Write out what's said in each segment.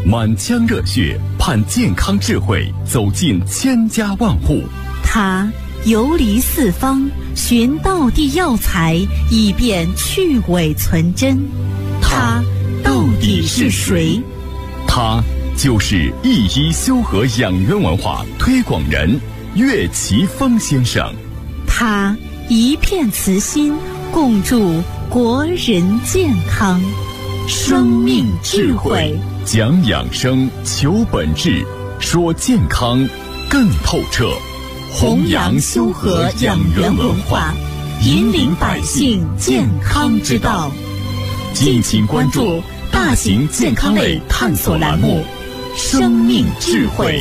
满腔热血盼健康智慧走进千家万户。 他游离四方，寻道地药材，以便去伪存真。他到底是谁？ 他就是一医修和养元文化推广人岳奇峰先生。 他一片慈心，共筑国人健康。生命智慧， 讲养生，求本质，说健康更透彻。 弘扬修和养元文化，引领百姓健康之道。敬请关注大型健康类探索栏目《生命智慧》。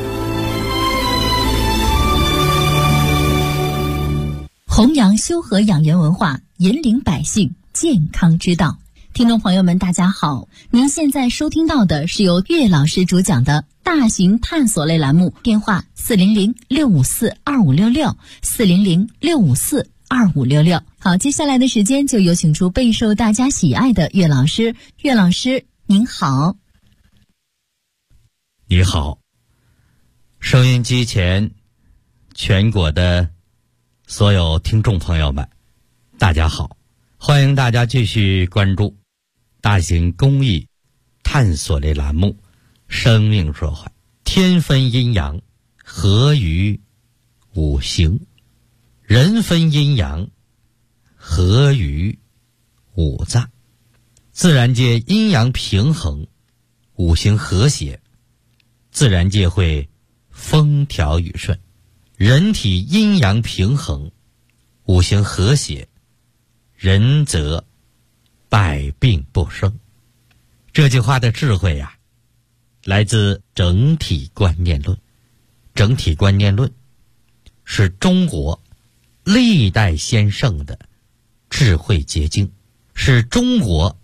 弘扬修和养元文化，引领百姓健康之道。听众朋友们，大家好，您现在收听到的是由岳老师主讲的大型探索类栏目，电话400-654-2566，400-654-2566。好，接下来的时间就有请出备受大家喜爱的岳老师。岳老师您好。 你好，收音机前全国的所有听众朋友们，大家好，欢迎大家继续关注大型公益探索类栏目《生命智慧》，天分阴阳，合于五行；人分阴阳，合于五脏。自然界阴阳平衡，五行和谐，自然界会风调雨顺；人体阴阳平衡，五行和谐，人则百病不生。这句话的智慧呀，来自整体观念论。整体观念论是中国历代先圣的智慧结晶，是中国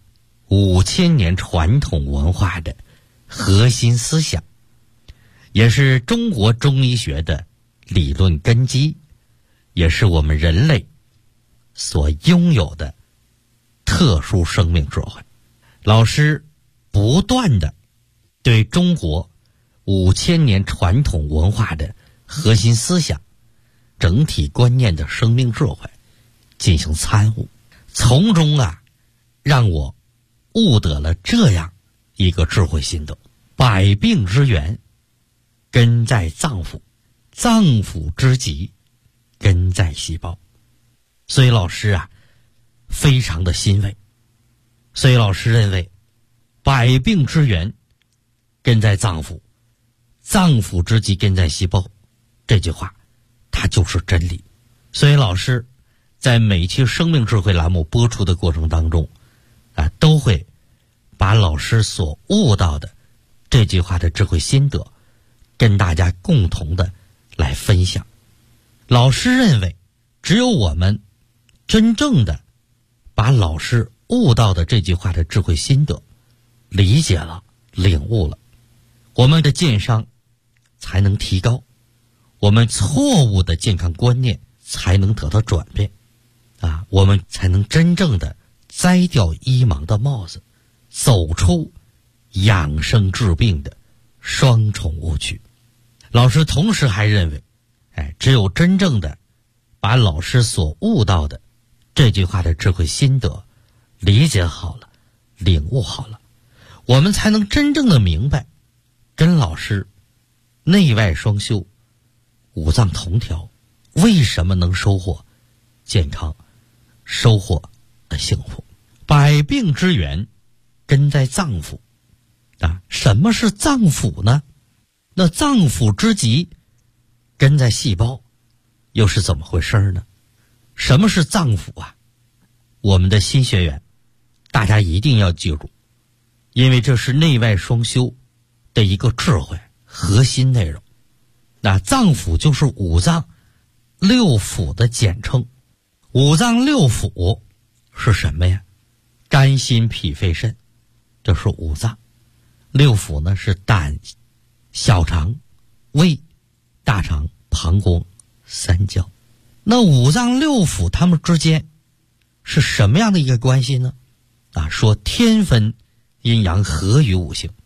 5000年传统文化的核心思想，也是中国中医学的理论根基，也是我们人类所拥有的特殊生命智慧。老师不断的对中国5000年传统文化的核心思想、整体观念的生命智慧进行参悟，从中让我悟得了这样一个智慧心得：百病之源根在脏腑，脏腑之疾根在细胞。所以老师非常的欣慰。所以老师认为，百病之源根在脏腑，脏腑之疾根在细胞，这句话它就是真理。所以老师在每期生命智慧栏目播出的过程当中都会把老师所悟到的这句话的智慧心得跟大家共同的来分享。老师认为，只有我们真正的把老师悟到的这句话的智慧心得理解了、领悟了，我们的健康才能提高，我们错误的健康观念才能得到转变我们才能真正的摘掉医盲的帽子，走出养生治病的双重误区。老师同时还认为，只有真正的把老师所悟到的这句话的智慧心得理解好了、领悟好了，我们才能真正的明白，跟老师内外双修、五脏同调，为什么能收获健康、收获幸福。百病之源根在脏腑什么是脏腑呢？那脏腑之疾根在细胞，又是怎么回事呢？什么是脏腑我们的新学员大家一定要记住，因为这是内外双修的一个智慧核心内容。脏腑就是五脏六腑的简称。五脏六腑是什么呀？肝心脾肺肾，这是五脏。六腑呢是胆、小肠、胃、大肠、膀胱、三焦。那五脏六腑它们之间是什么样的一个关系呢？说天分阴阳合于五行，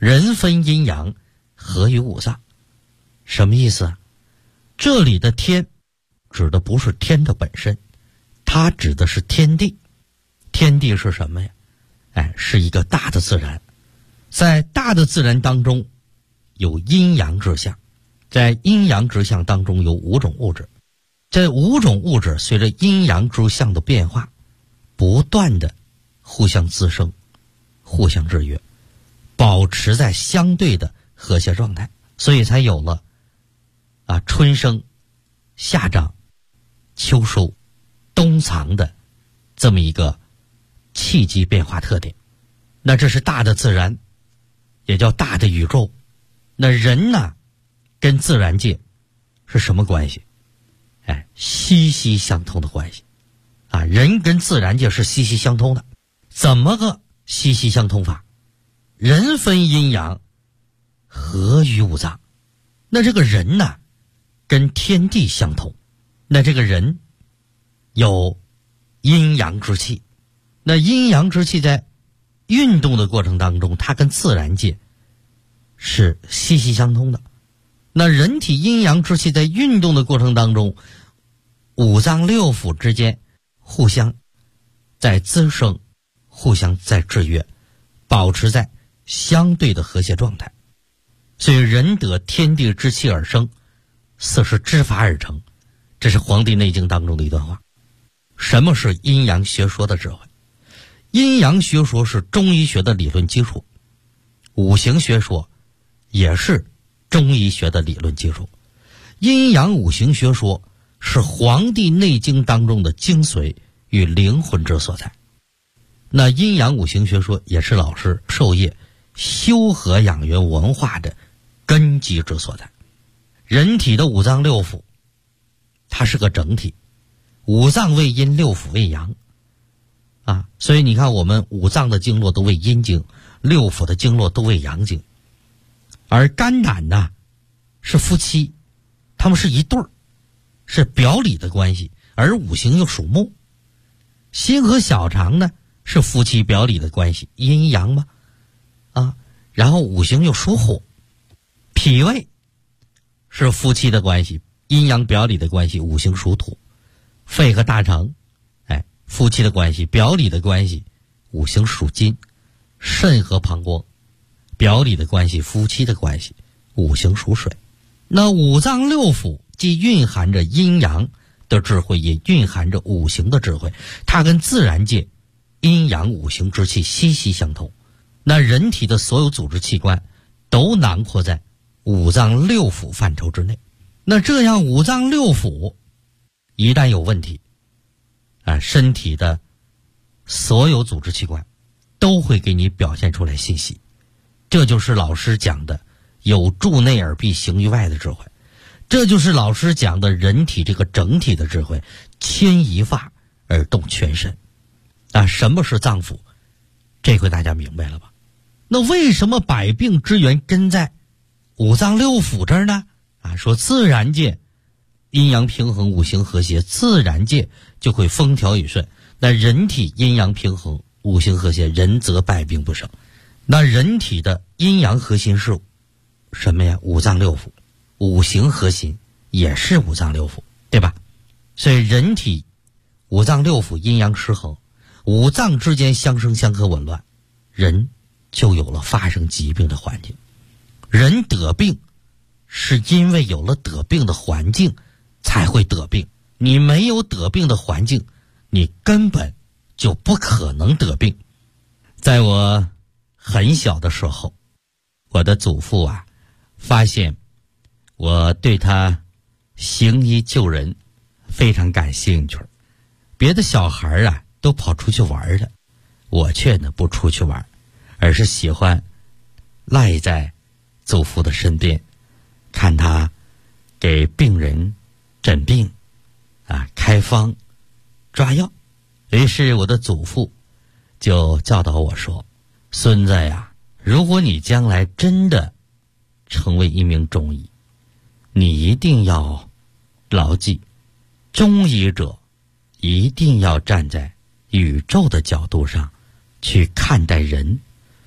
人分阴阳，合于五脏。什么意思啊？这里的天指的不是天的本身，它指的是天地。天地是什么呀？是一个大的自然。在大的自然当中有阴阳之象，在阴阳之象当中有5种物质。这5种物质随着阴阳之象的变化，不断的互相滋生，互相制约，保持在相对的和谐状态，所以才有了春生、夏长、秋收、冬藏的这么一个气机变化特点。那这是大的自然，也叫大的宇宙。那人呢，跟自然界是什么关系？息息相通的关系人跟自然界是息息相通的。怎么个息息相通法？人分阴阳，合于五脏。那这个人呢，跟天地相通。那这个人有阴阳之气，那阴阳之气在运动的过程当中，它跟自然界是息息相通的。那人体阴阳之气在运动的过程当中，五脏六腑之间互相在滋生，互相在制约，保持在相对的和谐状态。所以人得天地之气而生，四时之法而成。这是《黄帝内经》当中的一段话。什么是阴阳学说的智慧？阴阳学说是中医学的理论基础，五行学说也是中医学的理论基础。阴阳五行学说是《黄帝内经》当中的精髓与灵魂之所在。那阴阳五行学说也是老师授业修和养元文化的根基之所在。人体的五脏六腑，它是个整体，五脏为阴，六腑为阳所以你看我们五脏的经络都为阴经，六腑的经络都为阳经。而肝胆呢是夫妻，他们是一对儿，是表里的关系，而五行又属木。心和小肠呢是夫妻表里的关系，阴阳嘛然后五行又属火。脾胃是夫妻的关系，阴阳表里的关系，五行属土。肺和大肠夫妻的关系，表里的关系，五行属金。肾和膀胱表里的关系，夫妻的关系，五行属水。那五脏六腑既蕴含着阴阳的智慧，也蕴含着五行的智慧，它跟自然界阴阳五行之气息息相通。那人体的所有组织器官都囊括在五脏六腑范畴之内。那这样五脏六腑一旦有问题身体的所有组织器官都会给你表现出来信息。这就是老师讲的有助内而必行于外的智慧，这就是老师讲的人体这个整体的智慧，牵一发而动全身什么是脏腑？这回大家明白了吧？那为什么百病之源根在五脏六腑这儿呢？说自然界阴阳平衡，五行和谐，自然界就会风调雨顺。那人体阴阳平衡，五行和谐，人则百病不生。那人体的阴阳核心是什么呀？五脏六腑。五行核心也是五脏六腑，对吧？所以人体五脏六腑阴阳失衡，五脏之间相生相克紊乱，人就有了发生疾病的环境。人得病是因为有了得病的环境才会得病，你没有得病的环境，你根本就不可能得病。在我很小的时候，我的祖父发现我对他行医救人非常感兴趣。别的小孩都跑出去玩了，我却呢不出去玩，而是喜欢赖在祖父的身边，看他给病人诊病开方抓药。于是我的祖父就教导我说，孙子呀，如果你将来真的成为一名中医，你一定要牢记，中医者一定要站在宇宙的角度上去看待人，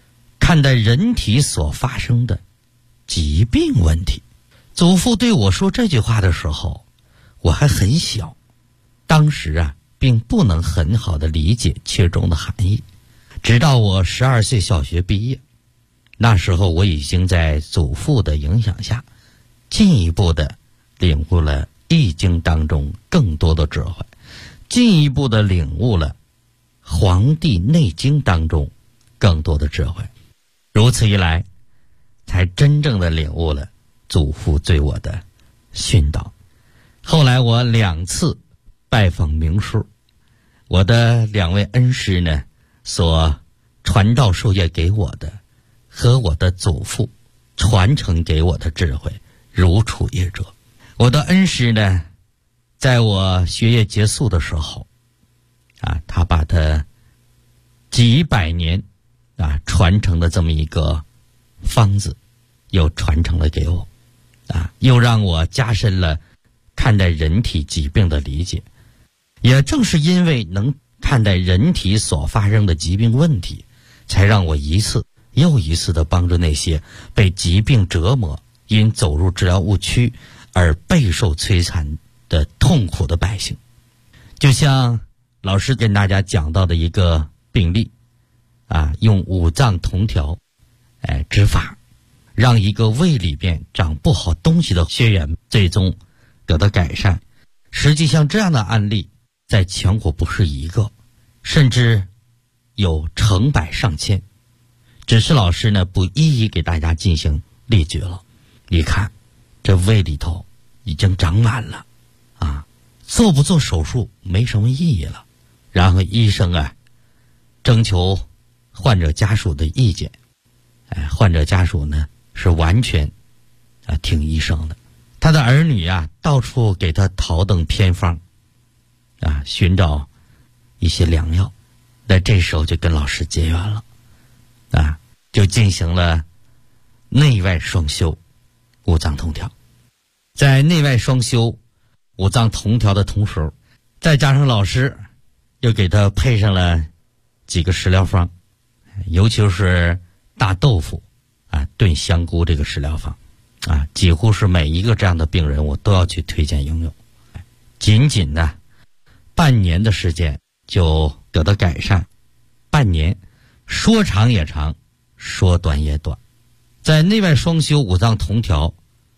看待人体所发生的疾病问题。祖父对我说这句话的时候，我还很小，当时并不能很好的理解其中的含义。直到我12岁小学毕业，那时候我已经在祖父的影响下，进一步的领悟了《易经》当中更多的智慧，进一步的领悟了《黄帝内经》当中更多的智慧。如此一来，才真正的领悟了祖父对我的训导。后来我2次拜访名师，我的2位恩师呢，所传道授业给我的和我的祖父传承给我的智慧如出一辙。我的恩师呢，在我学业结束的时候他把他几百年传承的这么一个方子又传承了给我又让我加深了看待人体疾病的理解。也正是因为能看待人体所发生的疾病问题，才让我一次又一次地帮助那些被疾病折磨，因走入治疗误区而备受摧残的痛苦的百姓。就像老师跟大家讲到的一个病例用五脏同调之法，让一个胃里边长不好东西的血源最终得到改善。实际上这样的案例在全国不是一个，甚至有成百上千，只是老师呢不一一给大家进行列举了。你看这胃里头已经长满了做不做手术没什么意义了。然后医生征求患者家属的意见，患者家属呢是完全听医生的。他的儿女到处给他讨等偏方寻找一些良药。那这时候就跟老师结缘了就进行了内外双修五脏同调。在内外双修五脏同调的同时，再加上老师又给他配上了几个食疗方，尤其是大豆腐炖香菇这个食疗方几乎是每一个这样的病人我都要去推荐应用。仅仅半年的时间就得到改善。半年说长也长，说短也短。在内外双修五脏同调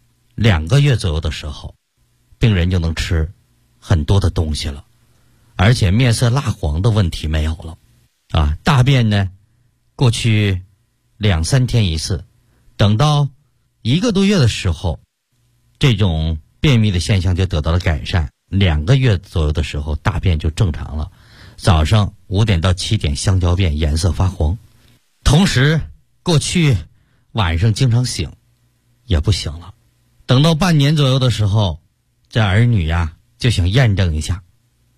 2个月左右的时候，病人就能吃很多的东西了，而且面色蜡黄的问题没有了大便呢过去2-3天一次，等到1个多月的时候，这种便秘的现象就得到了改善。2个月左右的时候，大便就正常了，早上5点到7点香蕉便，颜色发黄。同时过去晚上经常醒也不醒了。等到半年左右的时候，这儿女就想验证一下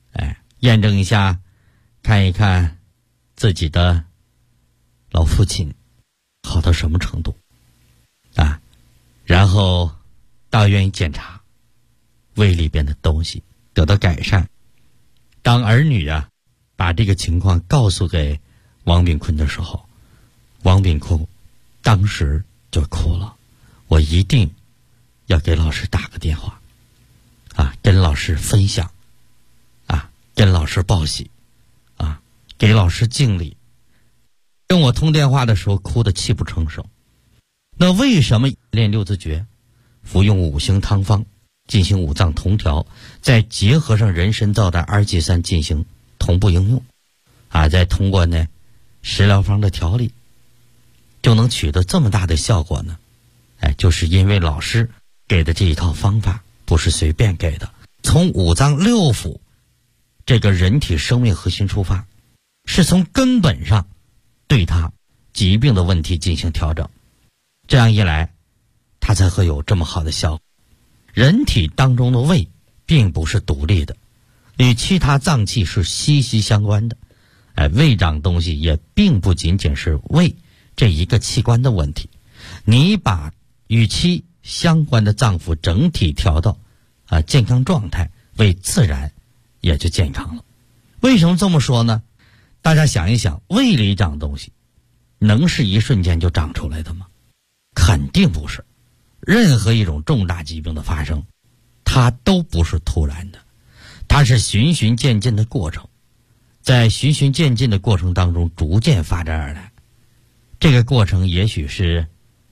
看一看自己的老父亲好到什么程度然后到医院检查，胃里边的东西得到改善。当儿女把这个情况告诉给王炳坤的时候，王炳坤当时就哭了。我一定要给老师打个电话跟老师分享跟老师报喜给老师敬礼。跟我通电话的时候哭得泣不成声。那为什么练六字诀，服用5行汤方，进行五脏同调，再结合上人参皂苷2G3进行同步应用再通过呢食疗方的调理，就能取得这么大的效果呢？就是因为老师给的这一套方法不是随便给的，从五脏六腑这个人体生命核心出发，是从根本上对他疾病的问题进行调整。这样一来，它才会有这么好的效果。人体当中的胃并不是独立的，与其他脏器是息息相关的。胃长东西也并不仅仅是胃这一个器官的问题，你把与其相关的脏腑整体调到健康状态，胃自然也就健康了。为什么这么说呢？大家想一想，胃里长东西能是一瞬间就长出来的吗？肯定不是。任何一种重大疾病的发生，它都不是突然的，它是循序渐进的过程，在循序渐进的过程当中逐渐发展而来。这个过程也许是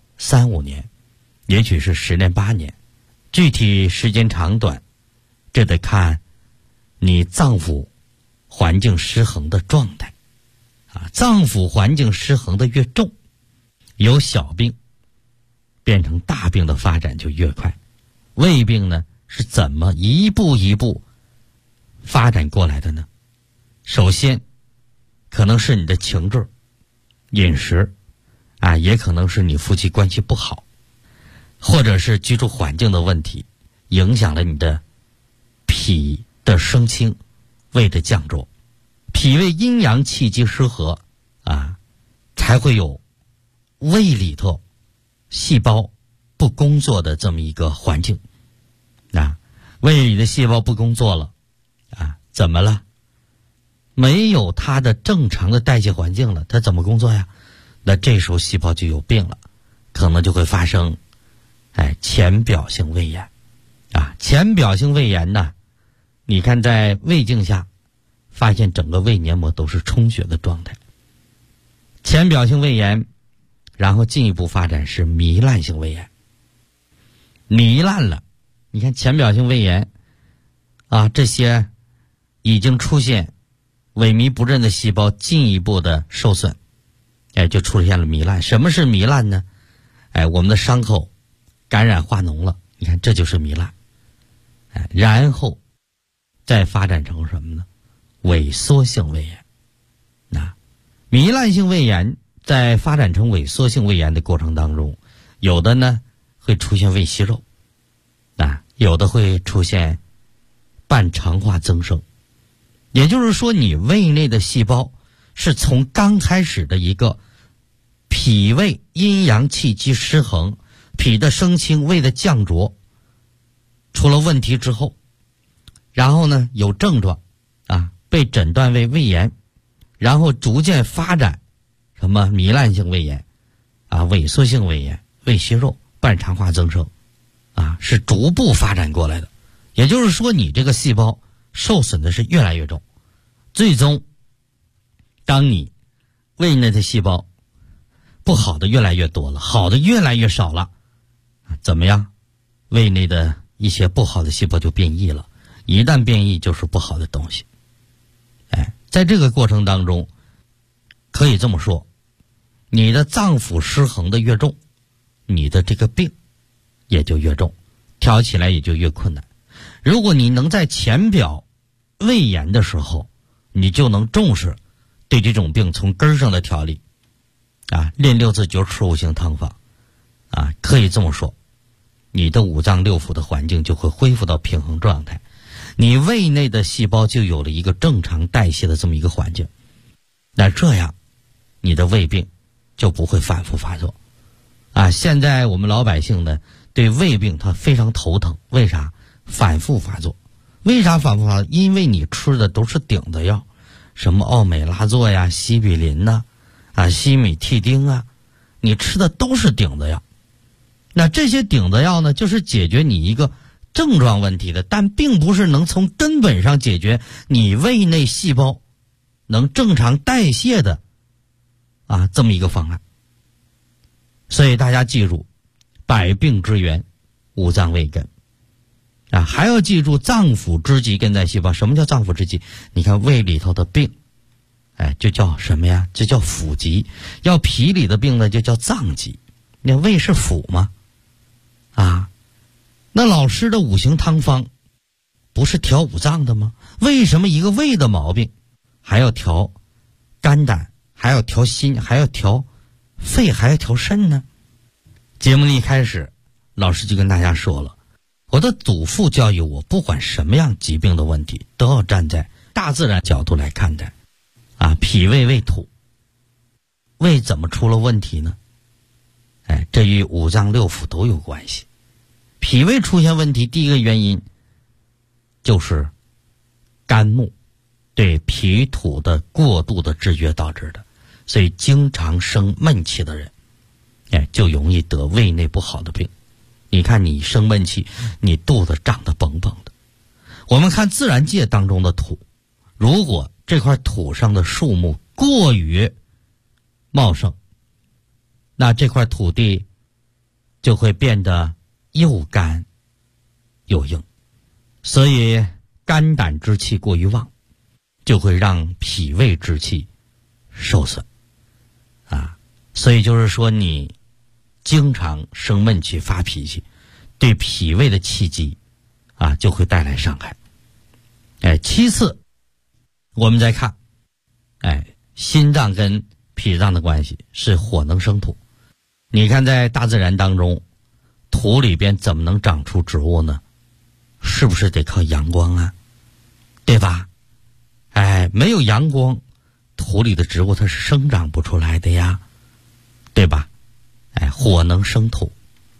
3-5年，也许是10年8年，具体时间长短，这得看你脏腑环境失衡的状态。脏腑环境失衡的越重，由小病变成大病的发展就越快。胃病呢，是怎么一步一步发展过来的呢？首先可能是你的情志、饮食也可能是你夫妻关系不好，或者是居住环境的问题，影响了你的脾的升清、胃的降浊。脾胃阴阳气机失和才会有胃里头细胞不工作的这么一个环境。胃里的细胞不工作了怎么了？没有它的正常的代谢环境了，它怎么工作呀？那这时候细胞就有病了，可能就会发生浅表性胃炎浅表性胃炎呢，你看在胃镜下发现整个胃黏膜都是充血的状态。浅表性胃炎，然后进一步发展是糜烂性胃炎。糜烂了，你看浅表性胃炎这些已经出现萎靡不振的细胞进一步的受损，就出现了糜烂。什么是糜烂呢？我们的伤口感染化脓了，你看这就是糜烂。然后再发展成什么呢？萎缩性胃炎。糜烂性胃炎在发展成萎缩性胃炎的过程当中，有的呢会出现胃息肉有的会出现半肠化增生。也就是说，你胃内的细胞是从刚开始的一个脾胃阴阳气机失衡，脾的升清、胃的降浊出了问题之后，然后呢有症状被诊断为胃炎，然后逐渐发展什么糜烂性胃炎萎缩性胃炎、胃息肉、半肠化增生是逐步发展过来的。也就是说，你这个细胞受损的是越来越重，最终当你胃内的细胞不好的越来越多了，好的越来越少了怎么样？胃内的一些不好的细胞就变异了，一旦变异就是不好的东西。在这个过程当中，可以这么说，你的脏腑失衡的越重，你的这个病也就越重，调起来也就越困难。如果你能在浅表胃炎的时候，你就能重视对这种病从根上的调理练6字诀吃5行汤法可以这么说，你的五脏六腑的环境就会恢复到平衡状态，你胃内的细胞就有了一个正常代谢的这么一个环境。那这样你的胃病就不会反复发作现在我们老百姓呢对胃病他非常头疼，为啥？反复发作。为啥反复发作？因为你吃的都是顶子药，什么奥美拉唑呀、西比林西米替丁你吃的都是顶子药。那这些顶子药呢，就是解决你一个症状问题的，但并不是能从根本上解决你胃内细胞能正常代谢的这么一个方案。所以大家记住，百病之源五脏胃根还要记住脏腑之疾根在细胞。什么叫脏腑之疾？你看胃里头的病就叫什么呀？这叫腑疾。要脾里的病呢就叫脏疾。那胃是腑吗？那老师的5行汤方不是调五脏的吗？为什么一个胃的毛病还要调肝胆，还要调心，还要调肺，还要调肾呢？节目的一开始老师就跟大家说了，我的祖父教育我，不管什么样疾病的问题都要站在大自然角度来看待脾胃胃土，胃怎么出了问题呢？这与五脏六腑都有关系。脾胃出现问题，第一个原因就是肝木对脾土的过度的制约导致的。 所以经常生闷气的人，就容易得胃内不好的病。你看你生闷气，你肚子胀得绷绷的。我们看自然界当中的土，如果这块土上的树木过于茂盛，那这块土地就会变得又干又硬，所以肝胆之气过于旺，就会让脾胃之气受损所以就是说你经常生闷气发脾气，对脾胃的气机就会带来伤害。其次我们再看心脏跟脾脏的关系是火能生土。你看在大自然当中，土里边怎么能长出植物呢？是不是得靠阳光啊？对吧？没有阳光，土里的植物它是生长不出来的呀，对吧？火能生土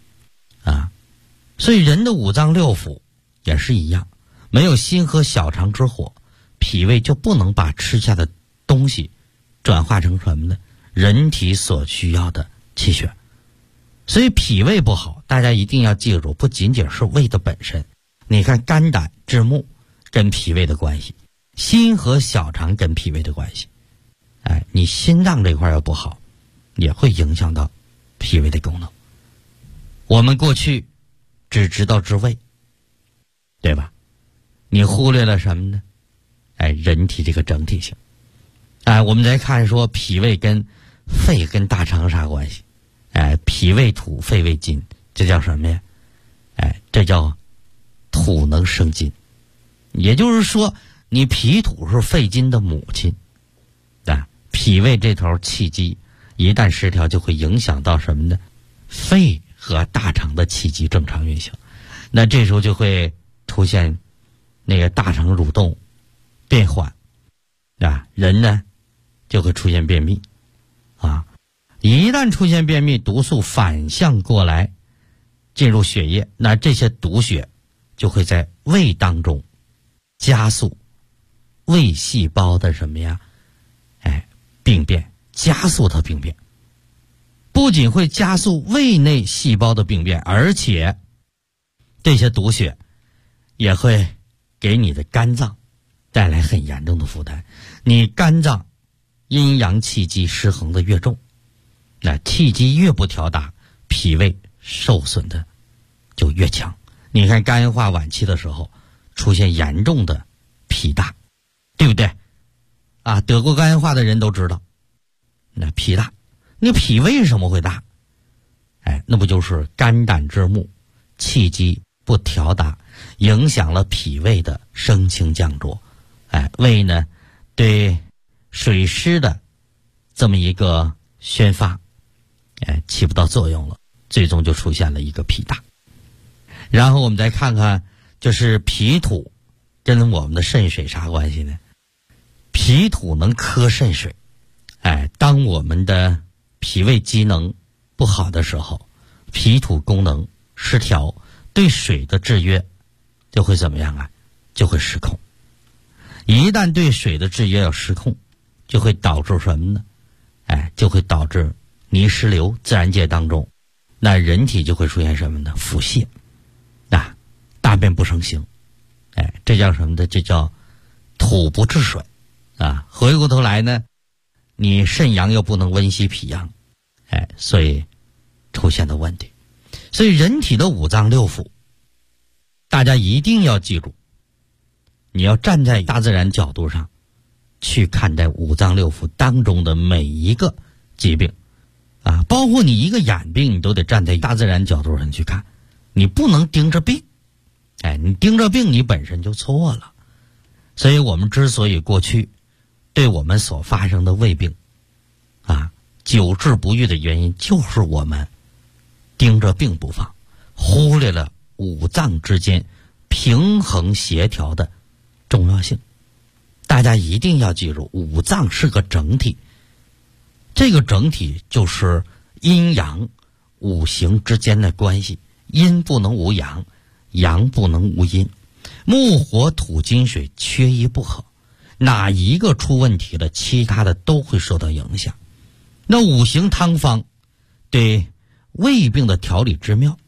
所以人的五脏六腑也是一样，没有心和小肠之火，脾胃就不能把吃下的东西转化成什么呢？人体所需要的气血。所以脾胃不好，大家一定要记住，不仅仅是胃的本身，你看肝胆志目跟脾胃的关系，心和小肠跟脾胃的关系。你心脏这块要不好，也会影响到脾胃的功能。我们过去只知道治胃，对吧？你忽略了什么呢？人体这个整体性。我们再看说脾胃跟肺跟大肠啥关系？脾胃土，肺胃金，这叫什么呀？这叫土能生金。也就是说，你脾土是肺金的母亲脾胃这头气机一旦失调，就会影响到什么呢？肺和大肠的气机正常运行，那这时候就会出现那个大肠蠕动变缓人呢就会出现便秘一旦出现便秘，毒素反向过来进入血液，那这些毒血就会在胃当中加速胃细胞的什么呀？病变，加速它病变。不仅会加速胃内细胞的病变，而且这些毒血也会给你的肝脏带来很严重的负担。你肝脏阴阳气机失衡的越重，那气机越不调达，脾胃受损的就越强。你看肝化晚期的时候出现严重的脾大，对不对得过肝化的人都知道，那脾大，那脾为什么会大？那不就是肝胆志目气机不调达，影响了脾胃的升清降浊。胃呢对水湿的这么一个宣发起不到作用了，最终就出现了一个脾大。然后我们再看看，就是脾土跟我们的肾水啥关系呢？脾土能克肾水。当我们的脾胃机能不好的时候，脾土功能失调，对水的制约就会怎么样就会失控。一旦对水的制约要失控，就会导致什么呢？就会导致泥石流。自然界当中，那人体就会出现什么呢？腹泻大便不成形。这叫什么呢？这叫土不治水回过头来呢，你肾阳又不能温习脾阳，所以出现的问题。所以人体的五脏六腑，大家一定要记住，你要站在大自然角度上去看待五脏六腑当中的每一个疾病包括你一个眼病，你都得站在大自然角度上去看，你不能盯着病。你盯着病，你本身就错了。所以我们之所以过去对我们所发生的胃病久治不愈的原因，就是我们盯着病不放，忽略了五脏之间平衡协调的重要性。大家一定要记住，五脏是个整体，这个整体就是阴阳五行之间的关系，阴不能无阳，阳不能无阴，木火土金水缺一不可，哪一个出问题了，其他的都会受到影响。 那五行汤方对胃病的调理之妙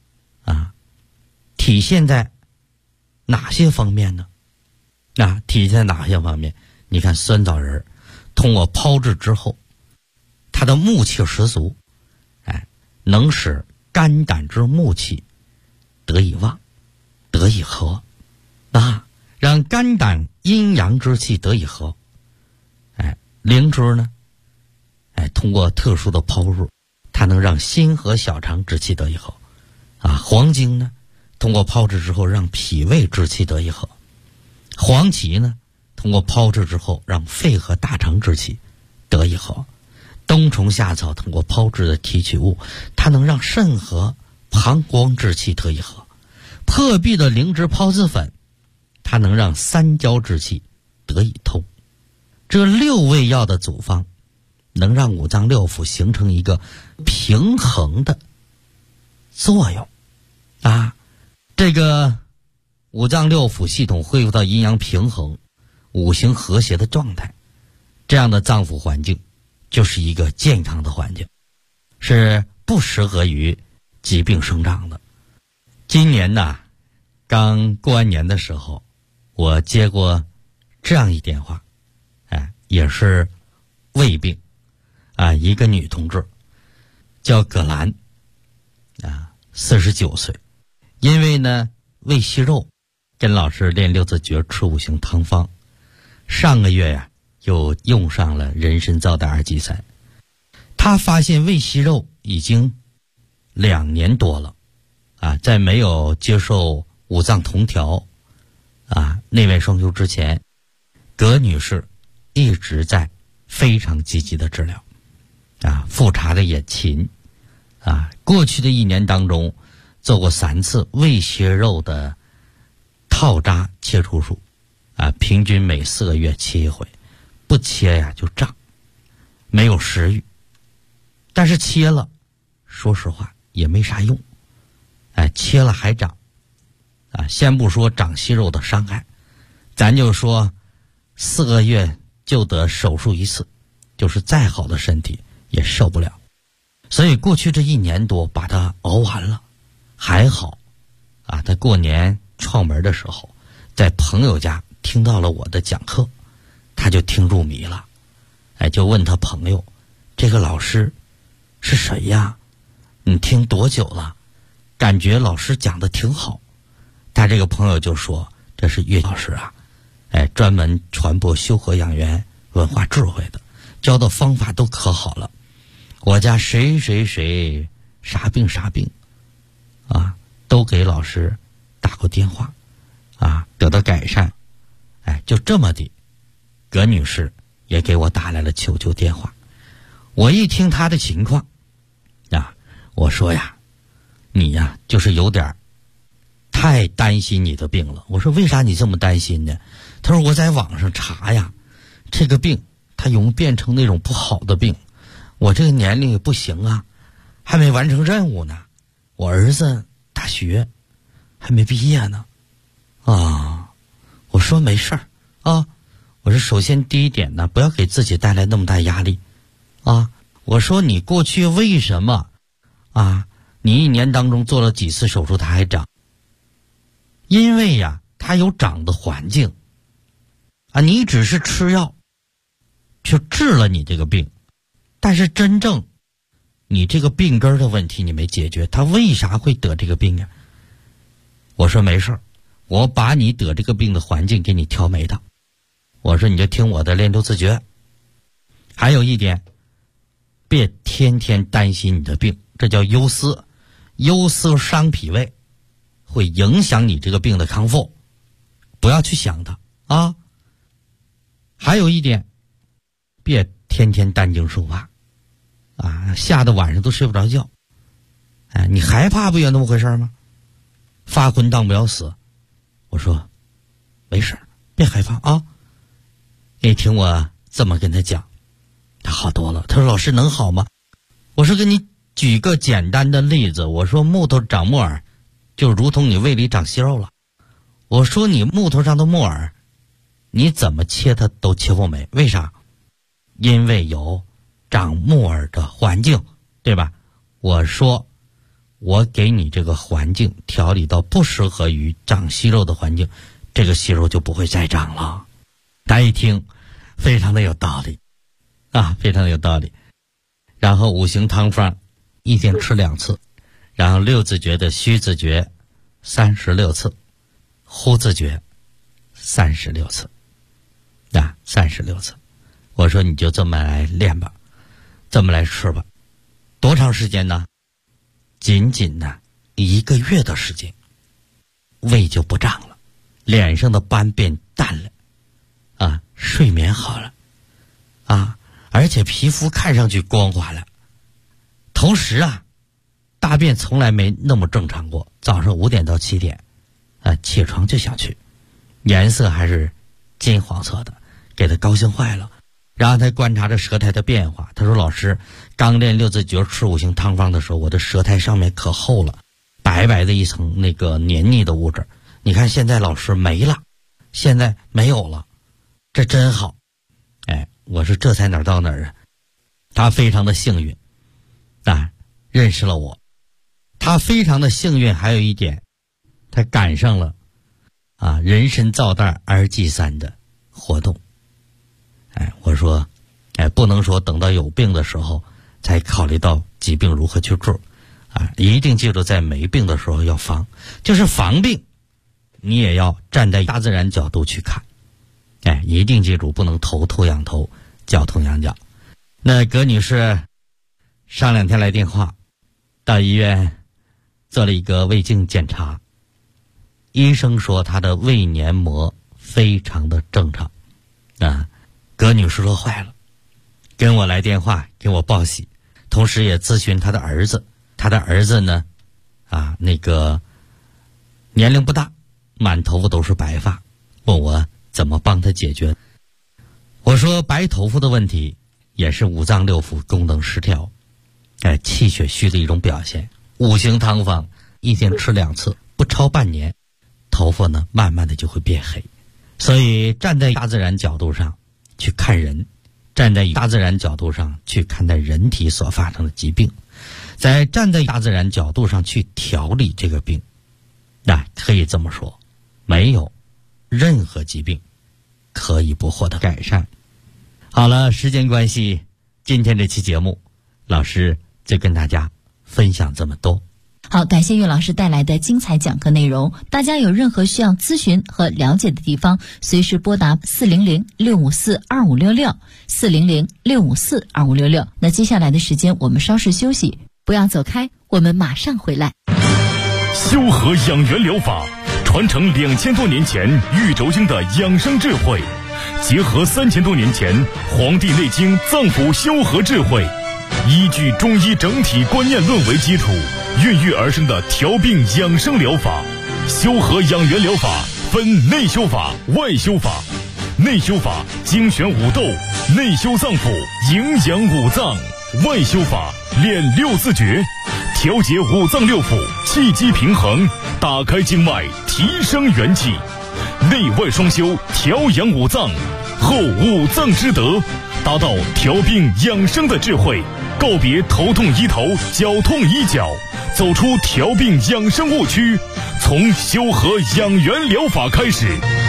体现在哪些方面呢？体现在哪些方面？你看酸枣仁通过炮制之后，它的木气十足，能使肝胆之木气得以旺，得以和，让肝胆阴阳之气得以和。灵芝呢，通过特殊的炮制，它能让心和小肠之气得以和。黄精呢，通过炮制之后让脾胃之气得以和。黄芪呢，通过炮制之后让肺和大肠之气得以和。冬虫夏草通过炮制的提取物，它能让肾和膀胱之气得以和。破壁的灵芝孢子粉，它能让三焦之气得以通。这6味药的组方能让五脏六腑形成一个平衡的作用这个五脏六腑系统恢复到阴阳平衡、五行和谐的状态，这样的脏腑环境就是一个健康的环境，是不适合于疾病生长的。今年呢，刚过完年的时候，我接过这样一电话，也是胃病一个女同志叫葛兰49岁，因为呢胃息肉，跟老师练六字诀吃五行汤方，上个月又用上了人参皂苷2G3。他发现胃息肉已经2年多了在没有接受五脏同调内外双修之前，葛女士一直在非常积极的治疗复查的也勤过去的1年当中做过3次胃息肉的套扎切除术平均每4个月切一回，不切就胀，没有食欲。但是切了，说实话也没啥用切了还长先不说长息肉的伤害，咱就说4个月就得手术1次，就是再好的身体也受不了。所以过去这1年多把它熬完了，还好他过年串门的时候在朋友家听到了我的讲课，他就听入迷了就问他朋友，这个老师是谁呀？你听多久了？感觉老师讲的挺好。他这个朋友就说，这是岳老师专门传播修和养元文化智慧的，教的方法都可好了。我家谁谁谁啥病啥病都给老师打过电话得到改善。就这么的，葛女士也给我打来了求救电话。我一听她的情况我说你就是有点太担心你的病了。我说为啥你这么担心呢？他说我在网上查这个病它容变成那种不好的病，我这个年龄也不行还没完成任务呢，我儿子大学还没毕业呢我说没事儿我说首先第一点呢，不要给自己带来那么大压力我说你过去为什么你1年当中做了几次手术它还长？因为它有长的环境你只是吃药去治了你这个病，但是真正你这个病根的问题你没解决，他为啥会得这个病我说没事儿，我把你得这个病的环境给你调没的。我说你就听我的练六字诀。还有一点，别天天担心你的病，这叫忧思，忧思伤脾胃，会影响你这个病的康复，不要去想它还有一点，别天天担惊受怕吓得晚上都睡不着觉你害怕不也那么回事吗？发昏当不了死。我说没事，别害怕你听我这么跟他讲，他好多了。他说老师能好吗？我说给你举个简单的例子，我说木头长木耳就如同你胃里长息肉了。我说你木头上的木耳你怎么切它都切不没，为啥？因为有长木耳的环境，对吧？我说我给你这个环境调理到不适合于长息肉的环境，这个息肉就不会再长了。大家一听非常的有道理啊，非常的有道理。然后五行汤方一天吃2次，然后六字诀的虚字诀36次，呼字诀36次啊，36次。我说你就这么来练吧，这么来吃吧。多长时间呢？仅仅呢1个月的时间，胃就不胀了，脸上的斑变淡了啊，睡眠好了啊，而且皮肤看上去光滑了。同时啊，大便从来没那么正常过，早上5点到7点啊，起床就想去，颜色还是金黄色的，给他高兴坏了。然后他观察着舌苔的变化，他说老师，刚练六字诀吃五行汤方的时候，我的舌苔上面可厚了，白白的一层那个黏腻的物质，你看现在老师没了，现在没有了，这真好。哎，我说这才哪儿到哪儿啊。他非常的幸运啊，认识了我。他非常的幸运还有一点，他赶上了啊人参皂蛋2G3的活动。哎，我说，哎，不能说等到有病的时候才考虑到疾病如何去治，啊，一定记住在没病的时候要防，就是防病，你也要站在大自然角度去看，哎，一定记住不能头痛仰头，脚痛仰脚。那葛女士上2天来电话，到医院做了一个胃镜检查，医生说她的胃黏膜非常的正常，啊。葛女士说坏了，跟我来电话给我报喜，同时也咨询他的儿子。他的儿子呢，啊，那个年龄不大，满头发都是白发，问我怎么帮他解决。我说白头发的问题也是五脏六腑功能失调，哎，气血虚的一种表现。五行汤方一天吃2次，不超半年，头发呢慢慢的就会变黑。所以站在大自然角度上去看人，站在大自然角度上去看待人体所发生的疾病，在站在大自然角度上去调理这个病，那可以这么说，没有任何疾病可以不获得改善。好了，时间关系，今天这期节目老师就跟大家分享这么多。 好，感谢岳老师带来的精彩讲课内容。大家有任何需要咨询和了解的地方，随时拨打400-654-2566 400-654-2566。那接下来的时间我们稍事休息，不要走开，我们马上回来。 修和养元疗法传承2000多年前玉轴经的养生智慧，结合3000多年前《黄帝内经》脏腑修和智慧，依据中医整体观念论为基础，孕育而生的调病养生疗法。修和养元疗法分内修法、外修法。内修法精选五斗，内修脏腑，营养五脏；外修法练6字诀，调节五脏六腑，气机平衡，打开经脉，提升元气。内外双修，调养五脏，后五脏之德，达到调病养生的智慧。告别头痛医头，脚痛医脚，走出调病养生误区，从修和养元疗法开始。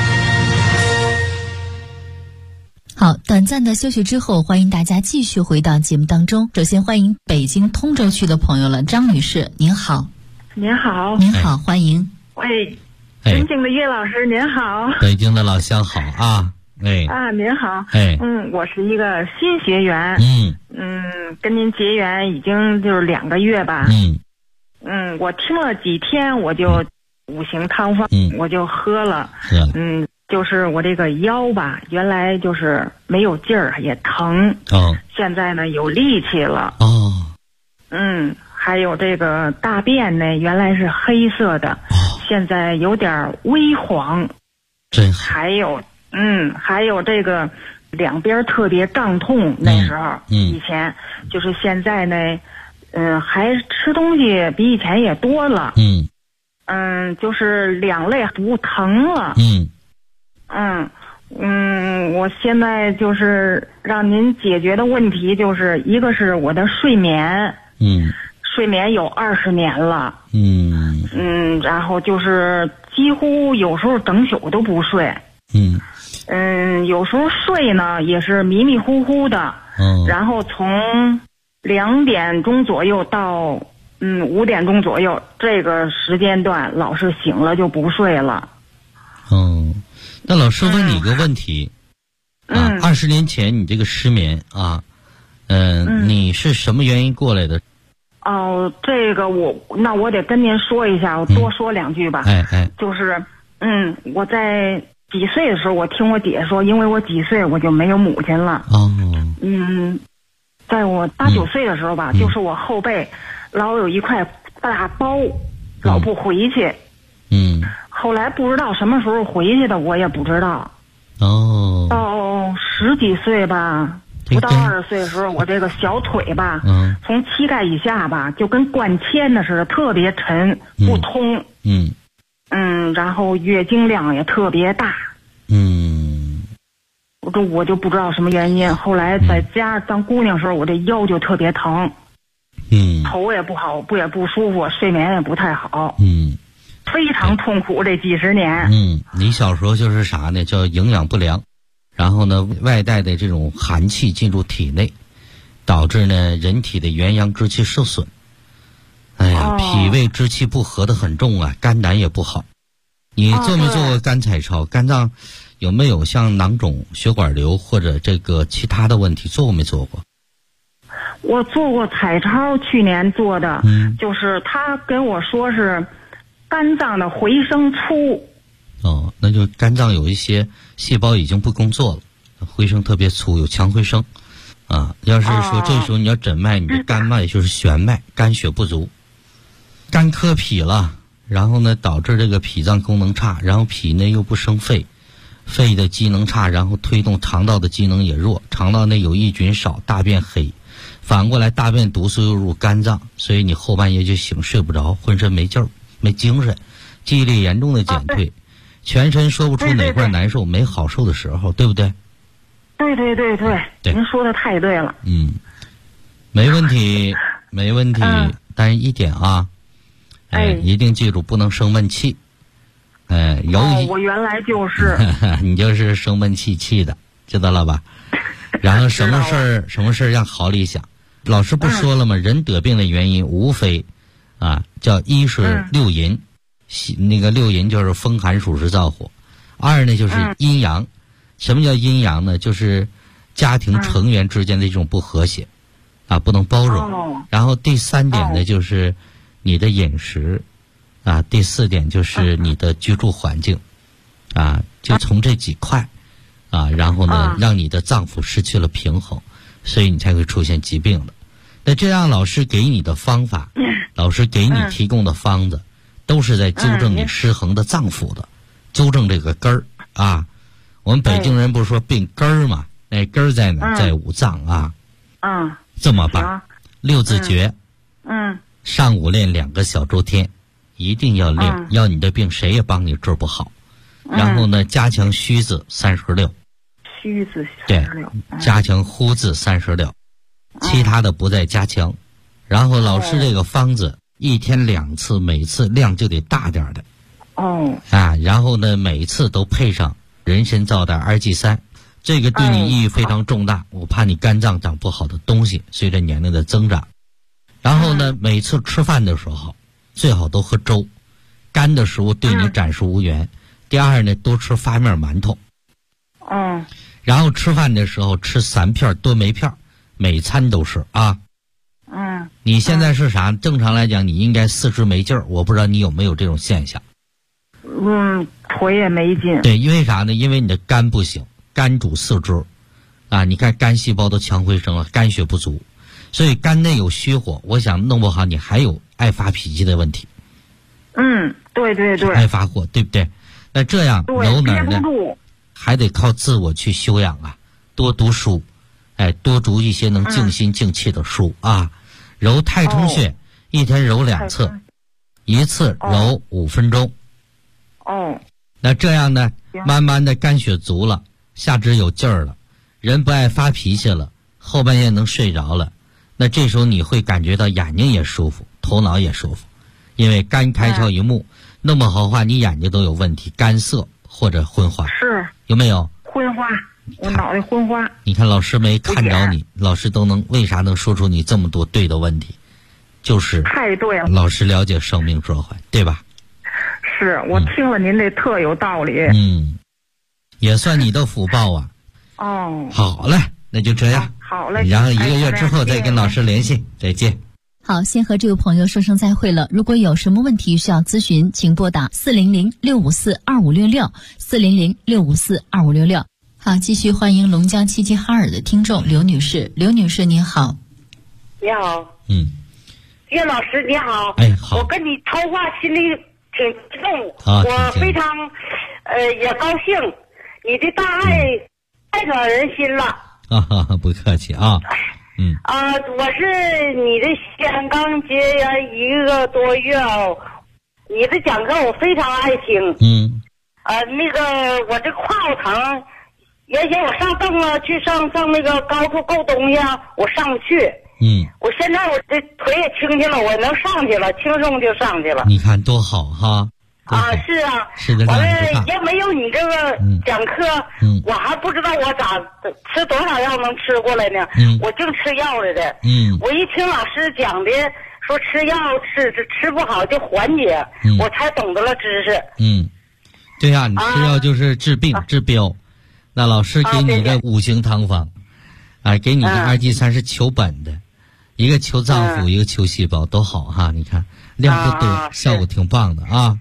好，短暂的休息之后，欢迎大家继续回到节目当中。首先欢迎北京通州区的朋友了，张女士，您好。 您好。 您好，欢迎。 喂，尊敬的岳老师，您好。 北京的老乡好啊。哎啊，您好。 哎， 我是一个新学员。跟您结缘已经就是2个月吧。我听了几天，我就五行汤方，我就喝了。就是我这个腰吧，原来就是没有劲儿，也疼。现在呢有力气了。还有这个大便呢，原来是黑色的，现在有点微黄。 真好。 还有这个两边特别胀痛，那时候，以前就是现在呢，还吃东西比以前也多了。就是两肋不疼了。 我现在就是让您解决的问题，就是一个是我的睡眠，睡眠有20年了，然后就是几乎有时候整宿都不睡，有时候睡呢也是迷迷糊糊的，然后从2点钟左右到5点钟左右这个时间段，老是醒了就不睡了。 那老师问你一个问题，20年前你这个失眠啊，你是什么原因过来的？ 这个那我得跟您说一下，我多说2句吧。就是我在几岁的时候，我听我姐说，因为我几岁我就没有母亲了。在我8、9岁的时候吧，就是我后背老有一块大包，老不回去。后来不知道什么时候回去的，我也不知道。到10几岁吧，不到20岁的时候，我这个小腿吧，从膝盖以下吧，就跟灌铅的似的，特别沉，不通。然后月经量也特别大。我就不知道什么原因。后来在家当姑娘时候，我这腰就特别疼。头也不好，也不舒服，睡眠也不太好。非常痛苦这几十年。 你小时候就是啥呢？叫营养不良，然后呢，外带的这种寒气进入体内，导致呢人体的元阳之气受损。脾胃之气不和的很重啊，肝胆也不好。你做没做过肝彩超？肝脏有没有像囊肿、血管瘤或者这个其他的问题？做过没做过？ 我做过彩超，去年做的，就是他跟我说是肝脏的回声粗。 那就肝脏有一些细胞已经不工作了，回声特别粗，有强回声。要是说这时候你要诊脉，你的肝脉就是玄脉，肝血不足，肝克脾了，然后呢导致这个脾脏功能差，然后脾呢又不生肺，肺的机能差，然后推动肠道的机能也弱，肠道内有益菌少，大便黑，反过来大便毒素又入肝脏，所以你后半夜就醒，睡不着，浑身没劲儿，没精神，记忆力严重的减退，全身说不出哪块难受，没好受的时候，对不对？ 对，您说的太对了。 没问题，没问题。但是一点啊，一定记住不能生闷气。 我原来就是你就是生闷气的，知道了吧？然后什么事儿让好里想。老师不说了吗？人得病的原因无非叫一是六淫，那个六淫就是风寒暑湿燥火；二呢就是阴阳。什么叫阴阳呢？就是家庭成员之间的这种不和谐不能包容。然后第3点呢就是你的饮食第4点就是你的居住环境就从这几块然后呢让你的脏腑失去了平衡，所以你才会出现疾病的。那这样老师给你的方法，老师给你提供的方子都是在纠正你失衡的脏腑的，纠正这个根儿我们北京人不是说病根儿吗？那根儿在哪？在五脏这么办？6字诀上午练2个小周天，一定要练，要你的病谁也帮你治不好。然后呢加强虚字36， 虚字36， 对，加强呼字36，其他的不再加强。然后老师这个方子1天2次，每次量就得大点的然后呢每次都配上人参皂苷2G3，这个对你意义非常重大。我怕你肝脏长不好的东西随着年龄的增长。然后呢每次吃饭的时候最好都喝粥，干的食物对你暂时无缘。第二呢多吃发面馒头然后吃饭的时候吃3片多梅片，每餐都是你现在是啥？正常来讲你应该四肢没劲儿，我不知道你有没有这种现象。 腿也没劲。 对，因为啥呢？因为你的肝不行，肝主四肢你看肝细胞都强回升了，肝血不足，所以肝内有虚火，我想弄不好你还有爱发脾气的问题。 对， 爱发火，对不对？那这样揉哪儿呢？还得靠自我去修养多读书，多读一些能静心静气的书揉太冲穴，1天揉2次，1次揉5分钟。那这样呢慢慢的肝血足了， 下肢有劲儿了，人不爱发脾气了，后半夜能睡着了，那这时候你会感觉到眼睛也舒服，头脑也舒服，因为肝开窍于目，弄不好话你眼睛都有问题，干涩或者昏花， 是有没有？ 昏花，我脑袋昏花。 你看老师没看着你，老师都能为啥能说出你这么多对的问题？就是太对了， 老师了解生命关怀，对吧？ 是我听了您这特有道理。 也算你的福报啊。 哦， 好嘞，那就这样。 好嘞， 然后1个月之后再跟老师联系，再见。 好，先和这位朋友说声再会了。如果有什么问题需要咨询，请拨打400-654-2566，400-654-2566。好，继续欢迎龙江齐齐哈尔的听众刘女士。刘女士您好。 你好。岳老师你好。 哎，好。 我跟你通话心里挺激动， 我非常也高兴，你的大爱太暖人心了。 不客气啊。 我是你的先刚结缘1个多月哦，你的讲课我非常爱听。那个我这胯骨疼，原先我上凳了，去上那个高处够东西啊，我上不去。我现在我这腿也轻去了，我能上去了，轻松就上去了。 你看多好哈！ 是啊， 是的， 完了要没有你这个讲课，我还不知道我咋吃多少药能吃过来呢。我净吃药来的。我一听老师讲的说吃药吃不好就缓解，我才懂得了知识。 对呀，你吃药就是治病治标。那老师给你的5行汤方，给你的2G3是求本的，一个求脏腑，一个求细胞，都好哈。你看量不多，效果挺棒的啊。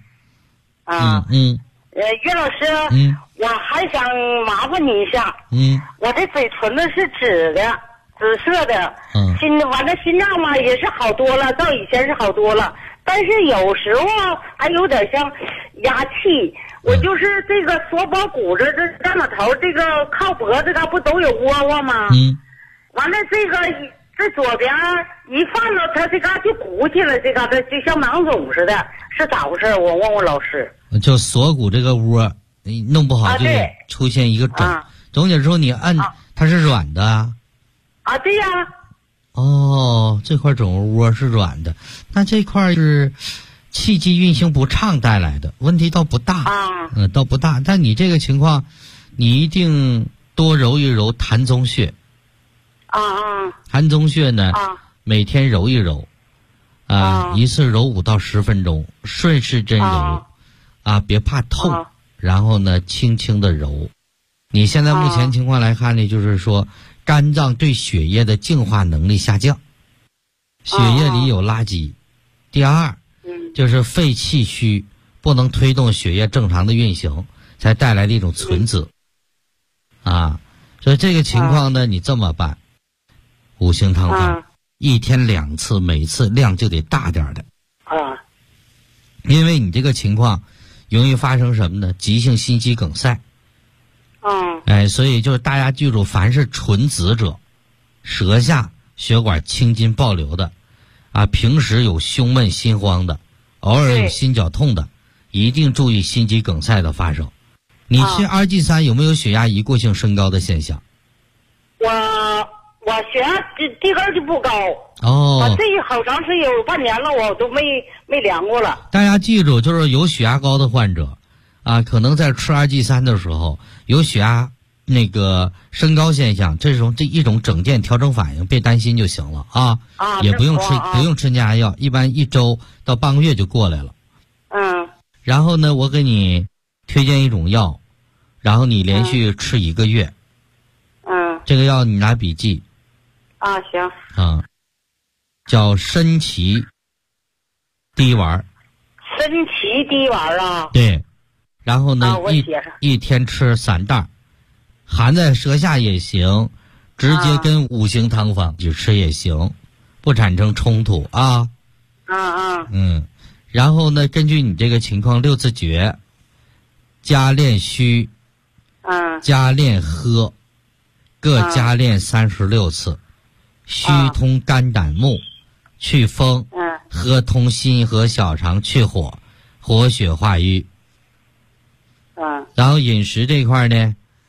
岳老师，我还想麻烦你一下。我这嘴唇子是紫色的。完了心脏嘛也是好多了，到以前是好多了，但是有时候还有点像压气。我就是这个锁骨骨这大马头这个靠脖子这不都有窝窝吗？完了这左边一放了，它这嘎就鼓起来，这嘎达就像囊肿似的，是咋回事？我问问老师。 就锁骨这个窝，你弄不好就出现一个肿。总体说你按它是软的啊。 对呀。 这块肿窝是软的，那这块是气机运行不畅带来的，问题倒不大。倒不大。但你这个情况，你一定多揉一揉膻中穴。膻中穴呢，每天揉一揉，一次揉5到10分钟，顺时针揉，别怕痛，然后呢，轻轻的揉。你现在目前情况来看呢，就是说肝脏对血液的净化能力下降，血液里有垃圾。第二，就是肺气虚，不能推动血液正常的运行，才带来的一种存子。所以这个情况呢，你这么办。5行汤方，1天2次，每次量就得大点的。因为你这个情况容易发生什么呢？急性心肌梗塞。所以就是大家记住，凡是纯紫者，舌下血管青筋暴流的，平时有胸闷心慌的，偶尔有心绞痛的，一定注意心肌梗塞的发生。你吃2G3有没有血压移过性升高的现象？ 我血压地根就不高。这好长时间有半年了，我都没量过了。 大家记住，就是有血压高的患者，可能在吃2G3的时候有血压那个升高现象，这一种整件调整反应，别担心就行了也不用吃降压药，一般1周到半个月就过来了。然后呢，我给你推荐一种药，然后你连续吃1个月。这个药你拿笔记。 行。 叫参芪滴丸。 参芪滴丸对。然后呢，一天吃3袋，含在舌下也行，直接跟5行汤方去吃也行，不产生冲突然后呢，根据你这个情况，6字诀，加练虚，加练喝，各加练36次，虚通肝胆目，祛风，喝通心和小肠，去火，活血化瘀。然后饮食这块呢，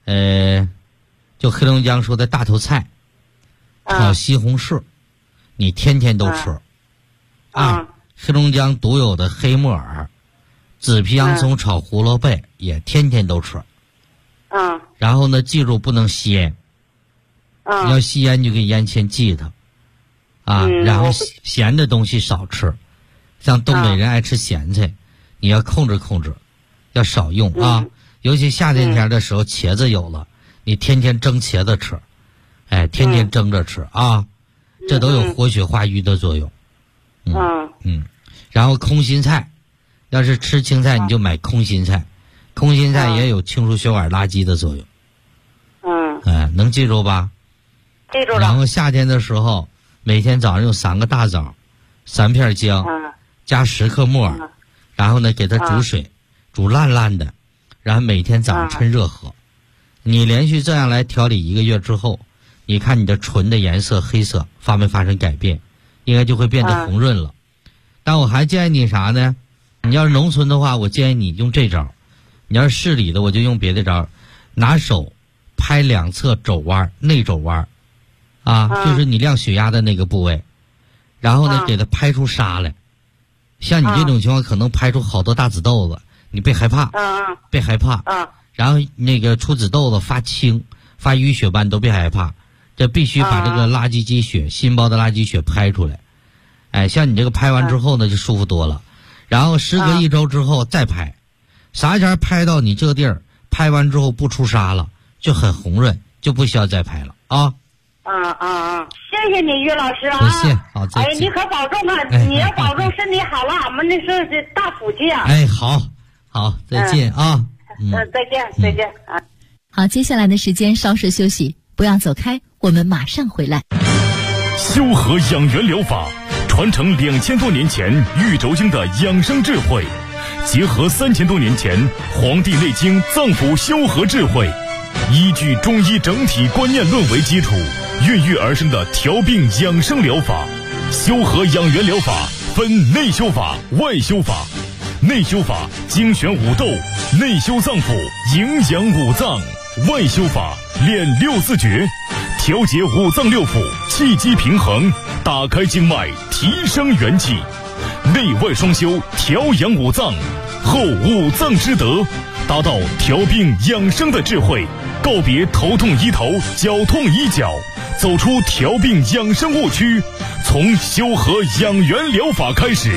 就黑龙江说的大头菜，炒西红柿，你天天都吃。黑龙江独有的黑木耳，紫皮洋葱炒胡萝卜也天天都吃。然后呢，记住不能吸烟。你要吸烟就给烟签记它。然后咸的东西少吃，像东北人爱吃咸菜，你要控制控制，要少用啊。尤其夏天天的时候，茄子有了，你天天蒸茄子吃，天天蒸着吃啊，这都有活血化瘀的作用。然后空心菜，要是吃青菜你就买空心菜，空心菜也有清除血管垃圾的作用。能记住吧？ 记住了。 然后夏天的时候，每天早上用3个大枣，3片姜，加10克木耳，然后呢给它煮水，煮烂烂的，然后每天早上趁热喝。你连续这样来调理1个月之后，你看你的唇的颜色黑色发没发生改变，应该就会变得红润了。但我还建议你啥呢？你要是农村的话，我建议你用这招；你要是市里的，我就用别的招。拿手拍2侧肘弯，内肘弯，就是你量血压的那个部位，然后呢给它拍出痧来。像你这种情况，可能拍出好多大紫豆子，你别害怕，别害怕。然后那个出紫豆子发青、发淤血斑都别害怕，这必须把这个垃圾积血、心包的垃圾血拍出来。像你这个拍完之后呢，就舒服多了。然后时隔1周之后再拍，啥前拍到你这地儿，拍完之后不出痧了，就很红润，就不需要再拍了啊。 谢谢你于老师啊。 不谢，好，再见。 你可保重啊，你要保重身体好了，俺们那是大福气啊。 好，再见啊。 再见啊。 好，接下来的时间稍事休息，不要走开，我们马上回来。 修和养元疗法传承2000多年前玉轴经的养生智慧，结合3000多年前《黄帝内经》脏腑修和智慧，依据中医整体观念论为基础，孕育而生的调病养生疗法。修和养元疗法分内修法、外修法。内修法精选五斗，内修脏腑，营养五脏；外修法练6字诀，调节五脏六腑，气机平衡，打开经脉，提升元气。内外双修，调养五脏，后五脏之德，达到调病养生的智慧，告别头痛医头，脚痛医脚，走出调病养生误区，从修和养元疗法开始。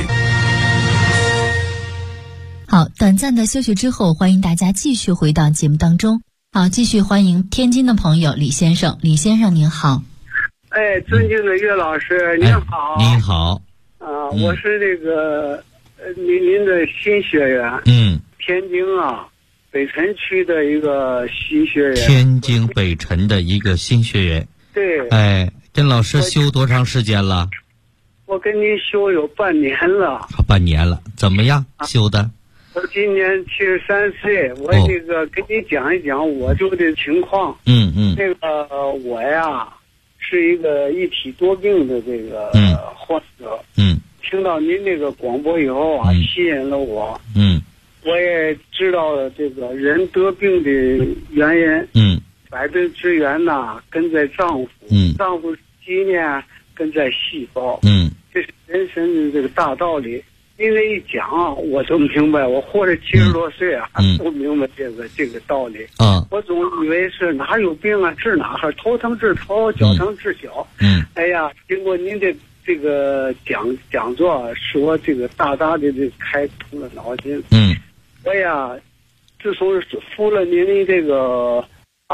好，短暂的休息之后，欢迎大家继续回到节目当中。好，继续欢迎天津的朋友李先生。李先生您好。 尊敬的岳老师您好。 您好。 我是这个您的新学员。天津北辰区的一个新学员。 天津北辰的一个新学员。 对。 跟老师修多长时间了？ 我跟您修有半年了。 半年了，怎么样修的？ 我今年73岁，我这个跟你讲一讲我修的情况。这个我呀是一个一体多病的这个患者。听到您这个广播以后吸引了我。我也知道了这个人得病的原因。百病之源根在脏腑。脏腑机呢根在细胞。这是人生的这个大道理。因为一讲我就明白，我活着70多岁不明白这个道理。我总以为是哪有病治哪儿，头疼治头，脚疼治脚。经过您的这个讲座，使我这个大大的开通了脑筋。我呀，自从服了您的这个